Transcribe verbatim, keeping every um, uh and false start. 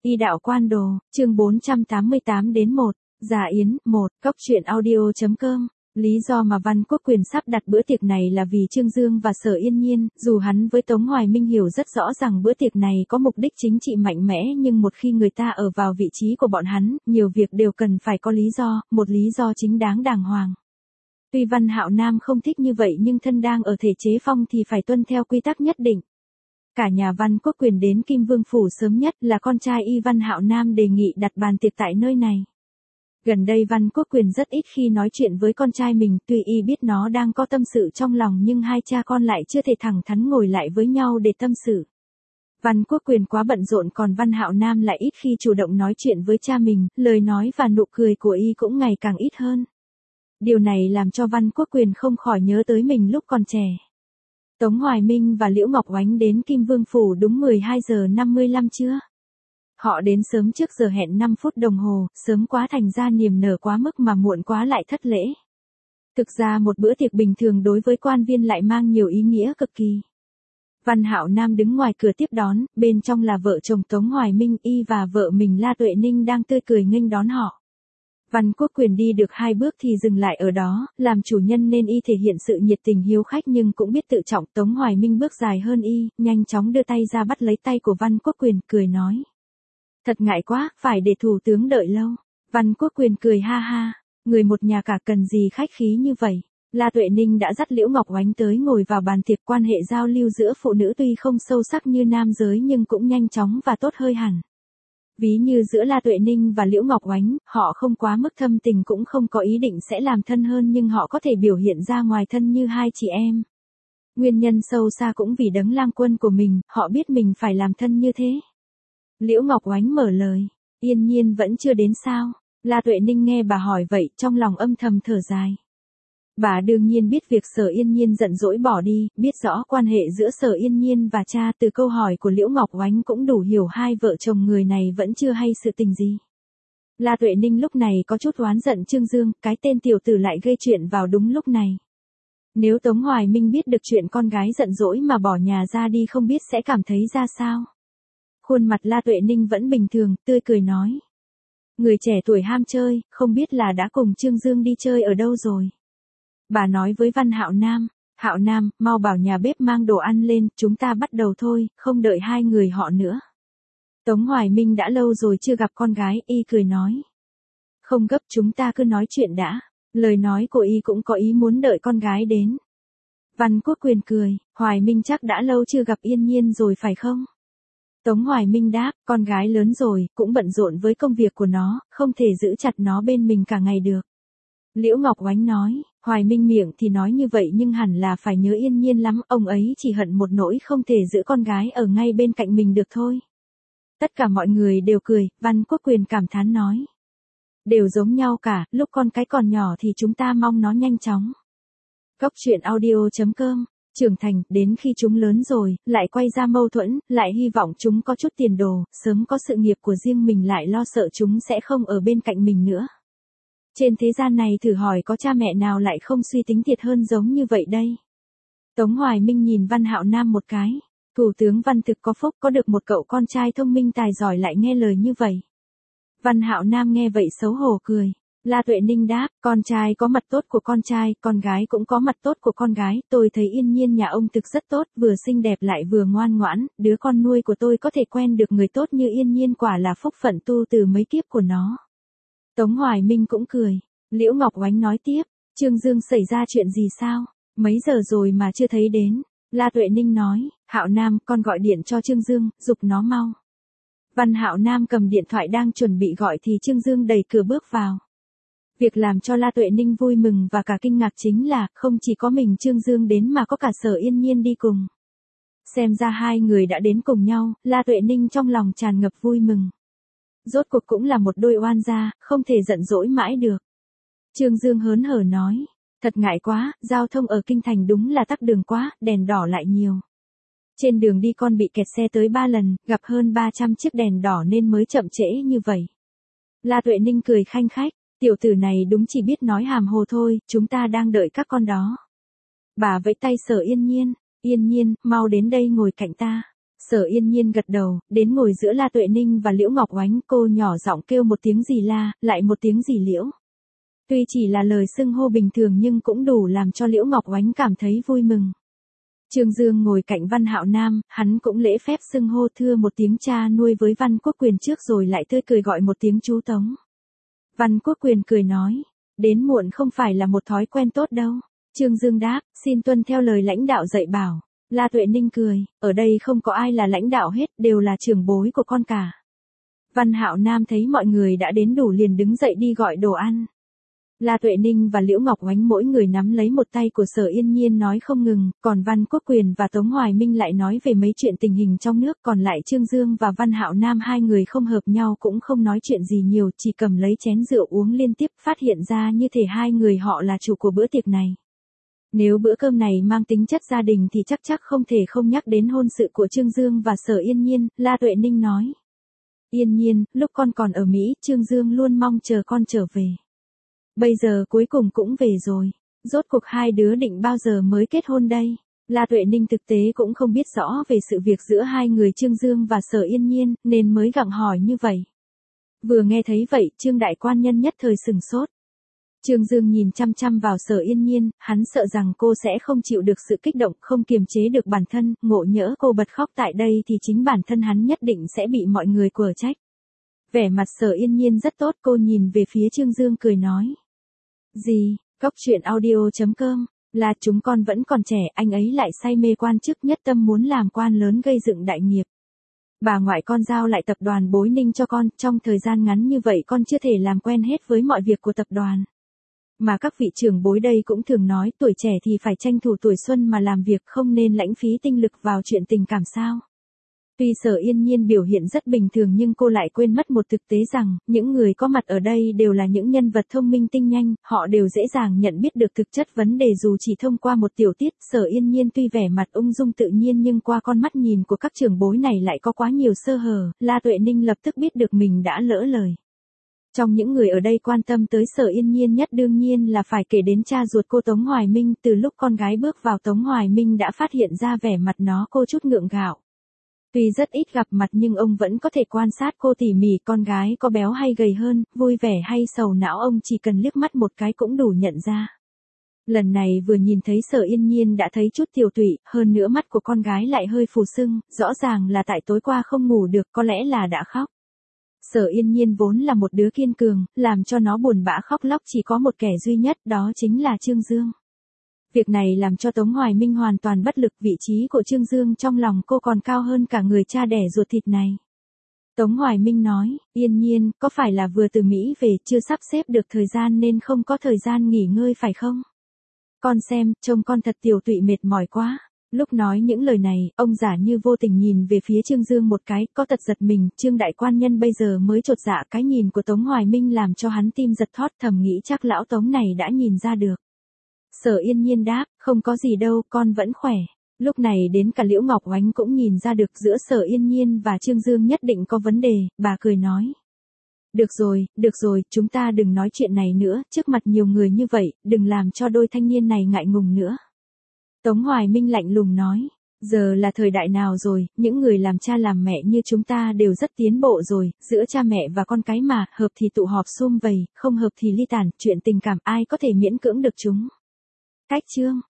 Y đạo quan đồ, chương bốn trăm tám mươi tám đến một, Già Yến, một, Cốc truyện audio.com. Lý do mà Văn Quốc Quyền sắp đặt bữa tiệc này là vì Trương Dương và Sở Yên Nhiên, dù hắn với Tống Hoài Minh hiểu rất rõ rằng bữa tiệc này có mục đích chính trị mạnh mẽ, nhưng một khi người ta ở vào vị trí của bọn hắn, nhiều việc đều cần phải có lý do, một lý do chính đáng đàng hoàng. Tuy Văn Hạo Nam không thích như vậy nhưng thân đang ở thể chế phong thì phải tuân theo quy tắc nhất định. Cả nhà Văn Quốc Quyền đến Kim Vương Phủ sớm nhất là con trai y Văn Hạo Nam đề nghị đặt bàn tiệc tại nơi này. Gần đây Văn Quốc Quyền rất ít khi nói chuyện với con trai mình, tuy y biết nó đang có tâm sự trong lòng nhưng hai cha con lại chưa thể thẳng thắn ngồi lại với nhau để tâm sự. Văn Quốc Quyền quá bận rộn còn Văn Hạo Nam lại ít khi chủ động nói chuyện với cha mình, lời nói và nụ cười của y cũng ngày càng ít hơn. Điều này làm cho Văn Quốc Quyền không khỏi nhớ tới mình lúc còn trẻ. Tống Hoài Minh và Liễu Ngọc Oánh đến Kim Vương Phủ đúng mười hai giờ năm mươi lăm trưa. Họ đến sớm trước giờ hẹn năm phút đồng hồ, sớm quá thành ra niềm nở quá mức mà muộn quá lại thất lễ. Thực ra một bữa tiệc bình thường đối với quan viên lại mang nhiều ý nghĩa cực kỳ. Văn Hạo Nam đứng ngoài cửa tiếp đón, bên trong là vợ chồng Tống Hoài Minh y và vợ mình La Tuệ Ninh đang tươi cười nghênh đón họ. Văn Quốc Quyền đi được hai bước thì dừng lại ở đó, làm chủ nhân nên y thể hiện sự nhiệt tình hiếu khách nhưng cũng biết tự trọng. Tống Hoài Minh bước dài hơn y, nhanh chóng đưa tay ra bắt lấy tay của Văn Quốc Quyền, cười nói. Thật ngại quá, phải để thủ tướng đợi lâu. Văn Quốc Quyền cười ha ha, người một nhà cả cần gì khách khí như vậy. La Tuệ Ninh đã dắt Liễu Ngọc Oánh tới ngồi vào bàn tiệc, quan hệ giao lưu giữa phụ nữ tuy không sâu sắc như nam giới nhưng cũng nhanh chóng và tốt hơi hẳn. Ví như giữa La Tuệ Ninh và Liễu Ngọc Oánh, họ không quá mức thâm tình cũng không có ý định sẽ làm thân hơn nhưng họ có thể biểu hiện ra ngoài thân như hai chị em. Nguyên nhân sâu xa cũng vì Đấng Lang Quân của mình, họ biết mình phải làm thân như thế. Liễu Ngọc Oánh mở lời, Yên Nhiên vẫn chưa đến sao? La Tuệ Ninh nghe bà hỏi vậy, trong lòng âm thầm thở dài. Bà đương nhiên biết việc Sở Yên Nhiên giận dỗi bỏ đi, biết rõ quan hệ giữa Sở Yên Nhiên và cha, từ câu hỏi của Liễu Ngọc Oánh cũng đủ hiểu hai vợ chồng người này vẫn chưa hay sự tình gì. La Tuệ Ninh lúc này có chút oán giận Trương Dương, cái tên tiểu tử lại gây chuyện vào đúng lúc này. Nếu Tống Hoài Minh biết được chuyện con gái giận dỗi mà bỏ nhà ra đi không biết sẽ cảm thấy ra sao. Khuôn mặt La Tuệ Ninh vẫn bình thường, tươi cười nói. Người trẻ tuổi ham chơi, không biết là đã cùng Trương Dương đi chơi ở đâu rồi. Bà nói với Văn Hạo Nam, Hạo Nam, mau bảo nhà bếp mang đồ ăn lên, chúng ta bắt đầu thôi, không đợi hai người họ nữa. Tống Hoài Minh đã lâu rồi chưa gặp con gái, y cười nói. Không gấp, chúng ta cứ nói chuyện đã. Lời nói của y cũng có ý muốn đợi con gái đến. Văn Quốc Quyền cười, Hoài Minh chắc đã lâu chưa gặp Yên Nhiên rồi phải không? Tống Hoài Minh đáp, con gái lớn rồi, cũng bận rộn với công việc của nó, không thể giữ chặt nó bên mình cả ngày được. Liễu Ngọc Oánh nói, Hoài Minh miệng thì nói như vậy nhưng hẳn là phải nhớ Yên Nhiên lắm, ông ấy chỉ hận một nỗi không thể giữ con gái ở ngay bên cạnh mình được thôi. Tất cả mọi người đều cười, Văn Quốc Quyền cảm thán nói. Đều giống nhau cả, lúc con cái còn nhỏ thì chúng ta mong nó nhanh chóng. Cốc truyện audio.com. Trưởng thành, đến khi chúng lớn rồi, lại quay ra mâu thuẫn, lại hy vọng chúng có chút tiền đồ, sớm có sự nghiệp của riêng mình lại lo sợ chúng sẽ không ở bên cạnh mình nữa. Trên thế gian này thử hỏi có cha mẹ nào lại không suy tính thiệt hơn giống như vậy đây. Tống Hoài Minh nhìn Văn Hạo Nam một cái. Thủ tướng Văn thực có phúc có được một cậu con trai thông minh tài giỏi lại nghe lời như vậy. Văn Hạo Nam nghe vậy xấu hổ cười. La Tuệ Ninh đáp, con trai có mặt tốt của con trai, con gái cũng có mặt tốt của con gái, tôi thấy Yên Nhiên nhà ông thực rất tốt, vừa xinh đẹp lại vừa ngoan ngoãn, đứa con nuôi của tôi có thể quen được người tốt như Yên Nhiên quả là phúc phận tu từ mấy kiếp của nó. Tống Hoài Minh cũng cười. Liễu Ngọc Oánh nói tiếp, Trương Dương xảy ra chuyện gì sao? Mấy giờ rồi mà chưa thấy đến? La Tuệ Ninh nói, Hạo Nam, con gọi điện cho Trương Dương, giục nó mau. Văn Hạo Nam cầm điện thoại đang chuẩn bị gọi thì Trương Dương đẩy cửa bước vào. Việc làm cho La Tuệ Ninh vui mừng và cả kinh ngạc chính là, không chỉ có mình Trương Dương đến mà có cả Sở Yên Nhiên đi cùng. Xem ra hai người đã đến cùng nhau, La Tuệ Ninh trong lòng tràn ngập vui mừng. Rốt cuộc cũng là một đôi oan gia, không thể giận dỗi mãi được. Trương Dương hớn hở nói, thật ngại quá, giao thông ở Kinh Thành đúng là tắc đường quá, đèn đỏ lại nhiều. Trên đường đi con bị kẹt xe tới ba lần, gặp hơn ba trăm chiếc đèn đỏ nên mới chậm trễ như vậy. La Tuệ Ninh cười khanh khách, tiểu tử này đúng chỉ biết nói hàm hồ thôi, chúng ta đang đợi các con đó. Bà vẫy tay Sở Yên Nhiên, Yên Nhiên, mau đến đây ngồi cạnh ta. Sở Yên Nhiên gật đầu, đến ngồi giữa La Tuệ Ninh và Liễu Ngọc Oánh, cô nhỏ giọng kêu một tiếng gì La, lại một tiếng gì Liễu. Tuy chỉ là lời xưng hô bình thường nhưng cũng đủ làm cho Liễu Ngọc Oánh cảm thấy vui mừng. Trương Dương ngồi cạnh Văn Hạo Nam, hắn cũng lễ phép xưng hô thưa một tiếng cha nuôi với Văn Quốc Quyền trước rồi lại tươi cười gọi một tiếng chú Tống. Văn Quốc Quyền cười nói, đến muộn không phải là một thói quen tốt đâu. Trương Dương đáp, xin tuân theo lời lãnh đạo dạy bảo. La Tuệ Ninh cười, ở đây không có ai là lãnh đạo hết, đều là trưởng bối của con cả. Văn Hạo Nam thấy mọi người đã đến đủ liền đứng dậy đi gọi đồ ăn. La Tuệ Ninh và Liễu Ngọc Oánh mỗi người nắm lấy một tay của Sở Yên Nhiên nói không ngừng, còn Văn Quốc Quyền và Tống Hoài Minh lại nói về mấy chuyện tình hình trong nước, còn lại Trương Dương và Văn Hạo Nam hai người không hợp nhau cũng không nói chuyện gì nhiều, chỉ cầm lấy chén rượu uống liên tiếp, phát hiện ra như thể hai người họ là chủ của bữa tiệc này. Nếu bữa cơm này mang tính chất gia đình thì chắc chắc không thể không nhắc đến hôn sự của Trương Dương và Sở Yên Nhiên, La Tuệ Ninh nói. Yên Nhiên, lúc con còn ở Mỹ, Trương Dương luôn mong chờ con trở về. Bây giờ cuối cùng cũng về rồi. Rốt cuộc hai đứa định bao giờ mới kết hôn đây? La Tuệ Ninh thực tế cũng không biết rõ về sự việc giữa hai người Trương Dương và Sở Yên Nhiên, nên mới gặng hỏi như vậy. Vừa nghe thấy vậy, Trương đại quan nhân nhất thời sừng sốt. Trương Dương nhìn chăm chăm vào Sở Yên Nhiên, hắn sợ rằng cô sẽ không chịu được sự kích động, không kiềm chế được bản thân, ngộ nhỡ cô bật khóc tại đây thì chính bản thân hắn nhất định sẽ bị mọi người quở trách. Vẻ mặt Sở Yên Nhiên rất tốt, cô nhìn về phía Trương Dương cười nói. Gì, Cóc truyện audio chấm com, là chúng con vẫn còn trẻ, anh ấy lại say mê quan chức, nhất tâm muốn làm quan lớn gây dựng đại nghiệp. Bà ngoại con giao lại tập đoàn Bối Ninh cho con, trong thời gian ngắn như vậy con chưa thể làm quen hết với mọi việc của tập đoàn. Mà các vị trưởng bối đây cũng thường nói tuổi trẻ thì phải tranh thủ tuổi xuân mà làm việc, không nên lãng phí tinh lực vào chuyện tình cảm sao. Tuy Sở Yên Nhiên biểu hiện rất bình thường nhưng cô lại quên mất một thực tế rằng, những người có mặt ở đây đều là những nhân vật thông minh tinh nhanh, họ đều dễ dàng nhận biết được thực chất vấn đề dù chỉ thông qua một tiểu tiết. Sở Yên Nhiên tuy vẻ mặt ung dung tự nhiên nhưng qua con mắt nhìn của các trưởng bối này lại có quá nhiều sơ hở, La Tuệ Ninh lập tức biết được mình đã lỡ lời. Trong những người ở đây quan tâm tới Sở Yên Nhiên nhất đương nhiên là phải kể đến cha ruột cô Tống Hoài Minh, từ lúc con gái bước vào Tống Hoài Minh đã phát hiện ra vẻ mặt nó cô chút ngượng gạo. Tuy rất ít gặp mặt nhưng ông vẫn có thể quan sát cô tỉ mỉ, con gái có béo hay gầy hơn, vui vẻ hay sầu não ông chỉ cần liếc mắt một cái cũng đủ nhận ra. Lần này vừa nhìn thấy Sở Yên Nhiên đã thấy chút tiều tụy, hơn nữa mắt của con gái lại hơi phù sưng, rõ ràng là tại tối qua không ngủ được, có lẽ là đã khóc. Sở Yên Nhiên vốn là một đứa kiên cường, làm cho nó buồn bã khóc lóc chỉ có một kẻ duy nhất, đó chính là Trương Dương. Việc này làm cho Tống Hoài Minh hoàn toàn bất lực, vị trí của Trương Dương trong lòng cô còn cao hơn cả người cha đẻ ruột thịt này. Tống Hoài Minh nói, Yên Nhiên, có phải là vừa từ Mỹ về chưa sắp xếp được thời gian nên không có thời gian nghỉ ngơi phải không? Con xem, trông con thật tiều tụy mệt mỏi quá. Lúc nói những lời này, ông giả như vô tình nhìn về phía Trương Dương một cái, có tật giật mình, Trương đại quan nhân bây giờ mới chột dạ, cái nhìn của Tống Hoài Minh làm cho hắn tim giật thót, thầm nghĩ chắc lão Tống này đã nhìn ra được. Sở Yên Nhiên đáp, không có gì đâu, con vẫn khỏe. Lúc này đến cả Liễu Ngọc Oánh cũng nhìn ra được giữa Sở Yên Nhiên và Trương Dương nhất định có vấn đề, bà cười nói. Được rồi, được rồi, chúng ta đừng nói chuyện này nữa, trước mặt nhiều người như vậy, đừng làm cho đôi thanh niên này ngại ngùng nữa. Tống Hoài Minh lạnh lùng nói, giờ là thời đại nào rồi, những người làm cha làm mẹ như chúng ta đều rất tiến bộ rồi, giữa cha mẹ và con cái mà, hợp thì tụ họp sum vầy, không hợp thì ly tản, chuyện tình cảm ai có thể miễn cưỡng được chúng. Cách chương